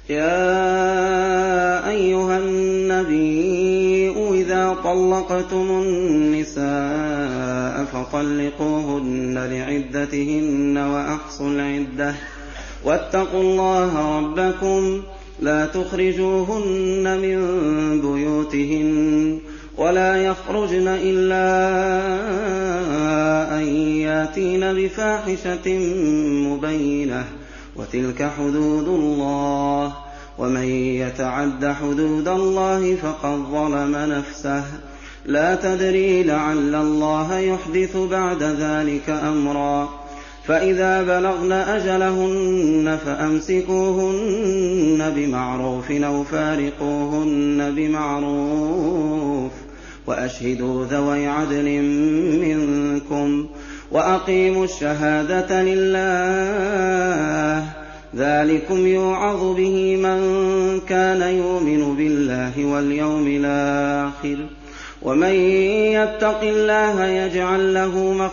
يَا أَيُّهَا النَّبِيُّ إِذَا طَلَّقْتُمُ النِّسَاءَ فَطَلِّقُوهُنَّ لِعِدَّتِهِنَّ وَأَحْصُوا الْعِدَّةَ ۖ وَاتَّقُوا اللَّهَ رَبَّكُمْ ۖ لَا تُخْرِجُوهُنَّ مِن بُيُوتِهِنَّ وَلَا يَخْرُجْنَ إِلَّا أَن يَأْتِينَ بِفَاحِشَةٍ مُّبَيِّنَةٍ ۚ وَتِلْكَ حُدُودُ اللَّهِ ۚ وَمَن يَتَعَدَّ حُدُودَ اللَّهِ فَقَدْ ظَلَمَ نَفْسَهُ ۚ لَا تَدْرِي لَعَلَّ اللَّهَ يُحْدِثُ بَعْدَ ذَٰلِكَ أَمْرًا. فَإِذَا بَلَغْنَ أَجَلَهُنَّ فَأَمْسِكُوهُنَّ بِمَعْرُوفٍ أَوْ فَارِقُوهُنَّ بِمَعْرُوفٍ ۚ وَأَشْهِدُوا ذَوَيْ عَدْلٍ مِّنكُمْ ۖ وَأَقِيمُوا الشَّهَادَةَ لِلَّهِ ۚ ذَٰلِكُمْ يُوعَظُ بِهِ مَن كَانَ يُؤْمِنُ بِاللَّهِ وَالْيَوْمِ الْآخِرِ ۚ وَمَن يَتَّقِ اللَّهَ يَجْعَل لَّهُ